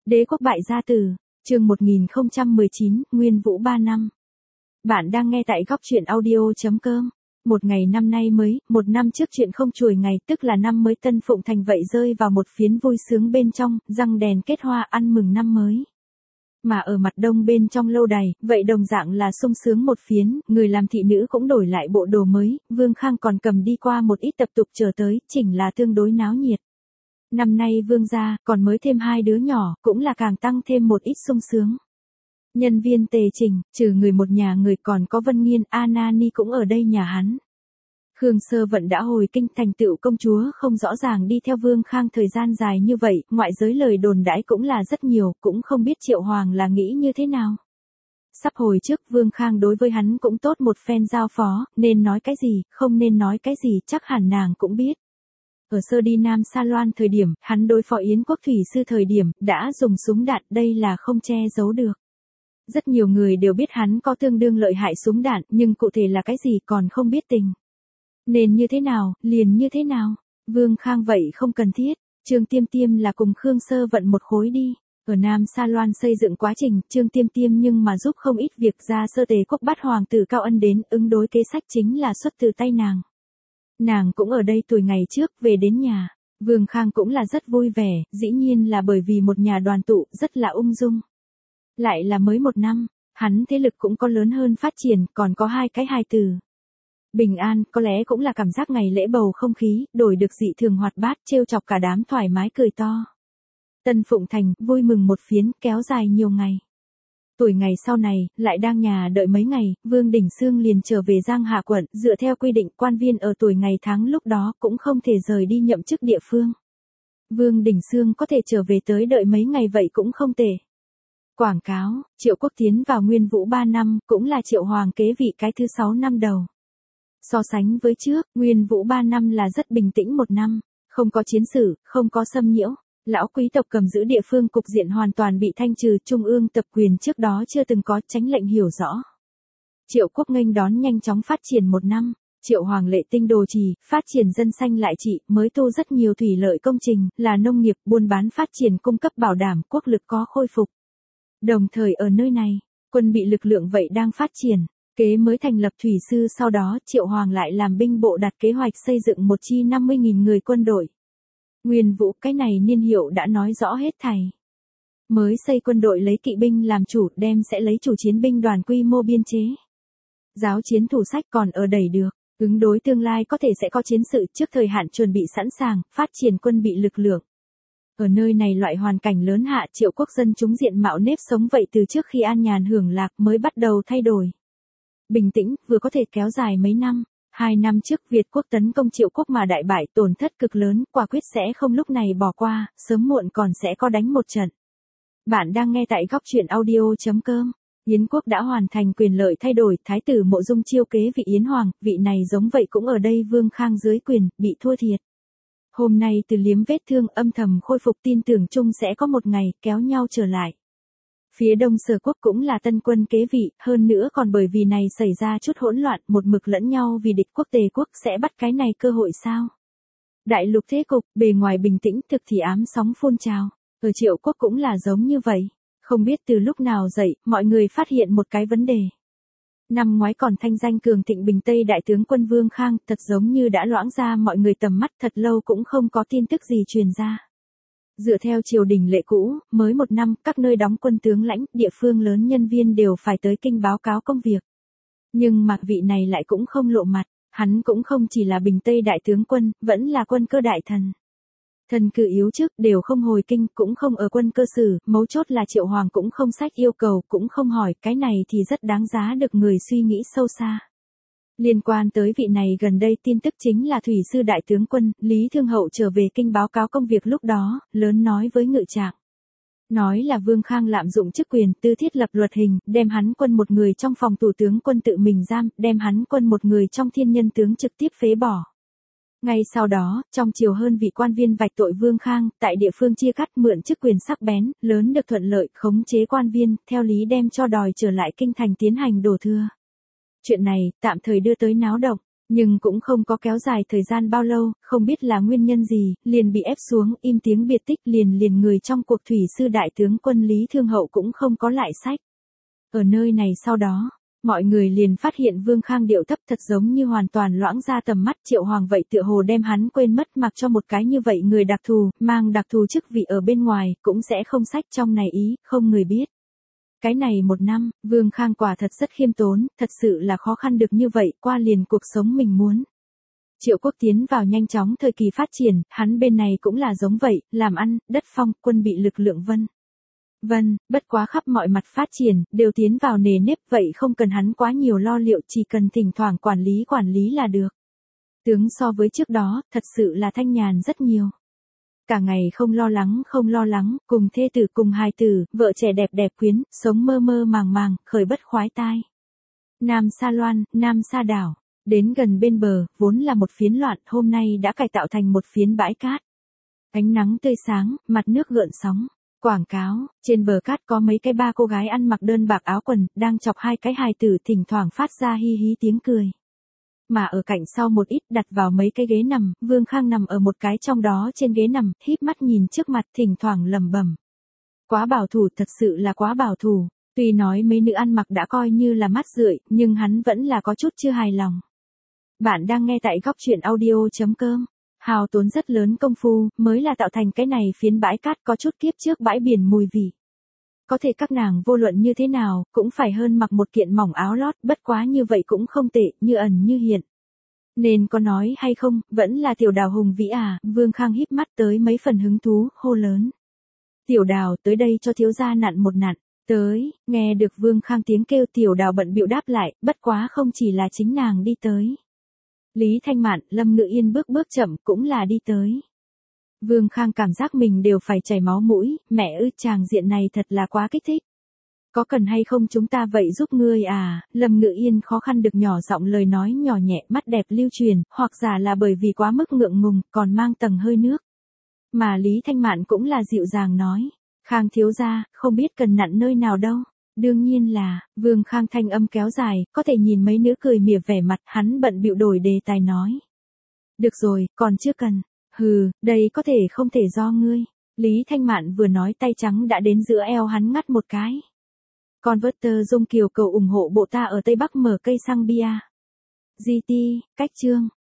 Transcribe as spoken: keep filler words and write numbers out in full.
Đế quốc bại gia tử, chương một nghìn không trăm mười chín, Nguyên Vũ ba năm. Bạn đang nghe tại góc truyện audio.com. Một ngày năm nay mới, một năm trước chuyện không chùi ngày, tức là năm mới Tân Phụng Thành vậy rơi vào một phiến vui sướng bên trong, răng đèn kết hoa ăn mừng năm mới. Mà ở mặt đông bên trong lâu đài, vậy đồng dạng là sung sướng một phiến, người làm thị nữ cũng đổi lại bộ đồ mới, Vương Khang còn cầm đi qua một ít tập tục chờ tới, chỉnh là tương đối náo nhiệt. Năm nay Vương gia, còn mới thêm hai đứa nhỏ, cũng là càng tăng thêm một ít sung sướng. Nhân viên tề trình, trừ người một nhà người còn có Vân Nghiên, Anani cũng ở đây nhà hắn. Khương Sơ Vận đã hồi kinh thành tựu công chúa không rõ ràng đi theo Vương Khang thời gian dài như vậy, ngoại giới lời đồn đãi cũng là rất nhiều, cũng không biết Triệu Hoàng là nghĩ như thế nào. Sắp hồi trước Vương Khang đối với hắn cũng tốt một phen giao phó, nên nói cái gì, không nên nói cái gì chắc hẳn nàng cũng biết. Ở sơ đi Nam Sa Loan thời điểm, hắn đối phó Yến Quốc Thủy Sư thời điểm, đã dùng súng đạn, đây là không che giấu được. Rất nhiều người đều biết hắn có tương đương lợi hại súng đạn, nhưng cụ thể là cái gì còn không biết tình. Nên như thế nào, liền như thế nào. Vương Khang vậy không cần thiết, Trương Tiêm Tiêm là cùng Khương Sơ Vận một khối đi. Ở Nam Sa Loan xây dựng quá trình, Trương Tiêm Tiêm nhưng mà giúp không ít việc ra sơ tề quốc bắt hoàng tử Cao Ân đến, ứng đối kế sách chính là xuất từ tay nàng. Nàng cũng ở đây tuổi ngày trước, về đến nhà. Vương Khang cũng là rất vui vẻ, dĩ nhiên là bởi vì một nhà đoàn tụ, rất là ung dung. Lại là mới một năm, hắn thế lực cũng có lớn hơn phát triển, còn có hai cái hài tử. Bình an, có lẽ cũng là cảm giác ngày lễ bầu không khí, đổi được dị thường hoạt bát, trêu chọc cả đám thoải mái cười to. Tân Phụng Thành, vui mừng một phiến, kéo dài nhiều ngày. Tuổi ngày sau này, lại đang nhà đợi mấy ngày, Vương Đình Xương liền trở về Giang Hạ quận, dựa theo quy định quan viên ở tuổi ngày tháng lúc đó cũng không thể rời đi nhậm chức địa phương. Vương Đình Xương có thể trở về tới đợi mấy ngày vậy cũng không tệ. Quảng cáo, Triệu Quốc tiến vào Nguyên Vũ ba năm, cũng là Triệu Hoàng kế vị cái thứ sáu năm đầu. So sánh với trước, Nguyên Vũ ba năm là rất bình tĩnh một năm, không có chiến sự, không có xâm nhiễu. Lão quý tộc cầm giữ địa phương cục diện hoàn toàn bị thanh trừ, trung ương tập quyền trước đó chưa từng có, chánh lệnh hiểu rõ. Triệu Quốc nghênh đón nhanh chóng phát triển một năm, Triệu Hoàng lệ tinh đồ trì, phát triển dân xanh lại trị, mới tu rất nhiều thủy lợi công trình, là nông nghiệp, buôn bán phát triển cung cấp bảo đảm quốc lực có khôi phục. Đồng thời ở nơi này, quân bị lực lượng vậy đang phát triển, kế mới thành lập thủy sư, sau đó Triệu Hoàng lại làm binh bộ đặt kế hoạch xây dựng một chi năm mươi nghìn người quân đội. Nguyên Vũ, cái này niên hiệu đã nói rõ hết thảy. Mới xây quân đội lấy kỵ binh làm chủ, đem sẽ lấy chủ chiến binh đoàn quy mô biên chế. Giáo chiến thủ sách còn ở đẩy được, ứng đối tương lai có thể sẽ có chiến sự, trước thời hạn chuẩn bị sẵn sàng, phát triển quân bị lực lượng. Ở nơi này loại hoàn cảnh lớn hạ, Triệu Quốc dân chúng diện mạo nếp sống vậy từ trước khi an nhàn hưởng lạc mới bắt đầu thay đổi. Bình tĩnh, vừa có thể kéo dài mấy năm. Hai năm trước Việt Quốc tấn công Triệu Quốc mà đại bại, tổn thất cực lớn, quả quyết sẽ không lúc này bỏ qua, sớm muộn còn sẽ có đánh một trận. Bạn đang nghe tại góc truyện audio.com. Yến Quốc đã hoàn thành quyền lợi thay đổi, Thái tử Mộ Dung chiêu kế vị Yến Hoàng, vị này giống vậy cũng ở đây Vương Khang dưới quyền, bị thua thiệt. Hôm nay từ liếm vết thương âm thầm khôi phục, tin tưởng chung sẽ có một ngày kéo nhau trở lại. Phía Đông Sở Quốc cũng là tân quân kế vị, hơn nữa còn bởi vì này xảy ra chút hỗn loạn, một mực lẫn nhau vì địch quốc Tề Quốc sẽ bắt cái này cơ hội sao? Đại lục thế cục, bề ngoài bình tĩnh, thực thì ám sóng phun trào. Ở Triệu Quốc cũng là giống như vậy. Không biết từ lúc nào dậy, mọi người phát hiện một cái vấn đề. Năm ngoái còn thanh danh cường thịnh Bình Tây đại tướng quân Vương Khang, thật giống như đã loãng ra mọi người tầm mắt, thật lâu cũng không có tin tức gì truyền ra. Dựa theo triều đình lệ cũ, mới một năm, các nơi đóng quân tướng lãnh, địa phương lớn nhân viên đều phải tới kinh báo cáo công việc. Nhưng mà vị này lại cũng không lộ mặt, hắn cũng không chỉ là Bình Tây đại tướng quân, vẫn là quân cơ đại thần. Thần cử yếu trước, đều không hồi kinh, cũng không ở quân cơ sử, mấu chốt là Triệu Hoàng cũng không sách yêu cầu, cũng không hỏi, cái này thì rất đáng giá được người suy nghĩ sâu xa. Liên quan tới vị này gần đây tin tức chính là Thủy sư đại tướng quân, Lý Thương Hậu trở về kinh báo cáo công việc lúc đó, lớn nói với ngự trạng. Nói là Vương Khang lạm dụng chức quyền, tư thiết lập luật hình, đem hắn quân một người trong phòng thủ tướng quân tự mình giam, đem hắn quân một người trong thiên nhân tướng trực tiếp phế bỏ. Ngay sau đó, trong triều hơn vị quan viên vạch tội Vương Khang, tại địa phương chia cắt mượn chức quyền sắc bén, lớn được thuận lợi, khống chế quan viên, theo lý đem cho đòi trở lại kinh thành tiến hành đổ thừa. Chuyện này, tạm thời đưa tới náo động. Nhưng cũng không có kéo dài thời gian bao lâu, không biết là nguyên nhân gì, liền bị ép xuống, im tiếng biệt tích, liền liền người trong cuộc thủy sư đại tướng quân Lý Thương Hậu cũng không có lại sách. Ở nơi này sau đó, mọi người liền phát hiện Vương Khang điệu thấp thật giống như hoàn toàn loãng ra tầm mắt. Triệu Hoàng vậy tựa hồ đem hắn quên mất, mặc cho một cái như vậy người đặc thù, mang đặc thù chức vị ở bên ngoài, cũng sẽ không sách trong này ý, không người biết. Cái này một năm, Vương Khang quả thật rất khiêm tốn, thật sự là khó khăn được như vậy, qua liền cuộc sống mình muốn. Triệu quốc tiến vào nhanh chóng thời kỳ phát triển, hắn bên này cũng là giống vậy, làm ăn, đất phong, quân bị lực lượng vân. Vân, bất quá khắp mọi mặt phát triển, đều tiến vào nề nếp, vậy không cần hắn quá nhiều lo liệu, chỉ cần thỉnh thoảng quản lý quản lý là được. Tướng so với trước đó, thật sự là thanh nhàn rất nhiều. Cả ngày không lo lắng không lo lắng, cùng thê tử cùng hài tử, vợ trẻ đẹp đẹp quyến, sống mơ mơ màng màng, khởi bất khoái tai. Nam Sa Loan, Nam Sa Đảo, đến gần bên bờ, vốn là một phiến loạn, hôm nay đã cải tạo thành một phiến bãi cát. Ánh nắng tươi sáng, mặt nước gợn sóng. Quảng cáo, trên bờ cát có mấy cái ba cô gái ăn mặc đơn bạc áo quần, đang chọc hai cái hài tử, thỉnh thoảng phát ra hi hí tiếng cười. Mà ở cạnh sau một ít đặt vào mấy cái ghế nằm, Vương Khang nằm ở một cái trong đó trên ghế nằm, híp mắt nhìn trước mặt, thỉnh thoảng lẩm bẩm. Quá bảo thủ, thật sự là quá bảo thủ. Tuy nói mấy nữ ăn mặc đã coi như là mát rượi, nhưng hắn vẫn là có chút chưa hài lòng. Bạn đang nghe tại góc truyện audio chấm com. Hào tốn rất lớn công phu, mới là tạo thành cái này phiến bãi cát có chút kiếp trước bãi biển mùi vị. Có thể các nàng vô luận như thế nào, cũng phải hơn mặc một kiện mỏng áo lót, bất quá như vậy cũng không tệ, như ẩn như hiện. Nên có nói hay không, vẫn là Tiểu Đào hùng vĩ à, Vương Khang híp mắt tới mấy phần hứng thú, hô lớn. Tiểu Đào, tới đây cho thiếu gia nặn một nặn, tới, nghe được Vương Khang tiếng kêu, Tiểu Đào bận bịu đáp lại, bất quá không chỉ là chính nàng đi tới. Lý Thanh Mạn, Lâm Ngự Yên bước bước chậm cũng là đi tới. Vương Khang cảm giác mình đều phải chảy máu mũi, mẹ ơi chàng diện này thật là quá kích thích. Có cần hay không chúng ta vậy giúp ngươi à, Lâm Ngự Yên khó khăn được nhỏ giọng lời nói nhỏ nhẹ, mắt đẹp lưu truyền, hoặc giả là bởi vì quá mức ngượng ngùng, còn mang tầng hơi nước. Mà Lý Thanh Mạn cũng là dịu dàng nói, Khang thiếu gia, không biết cần nặn nơi nào đâu. Đương nhiên là, Vương Khang thanh âm kéo dài, có thể nhìn mấy nữ cười mỉa vẻ mặt, hắn bận bịu đổi đề tài nói. Được rồi, còn chưa cần. Hừ, đây có thể không thể do ngươi. Lý Thanh Mạn vừa nói tay trắng đã đến giữa eo hắn ngắt một cái. Converter Dung Kiều cầu ủng hộ bộ ta ở Tây Bắc mở cây xăng bia. giê tê, cách chương.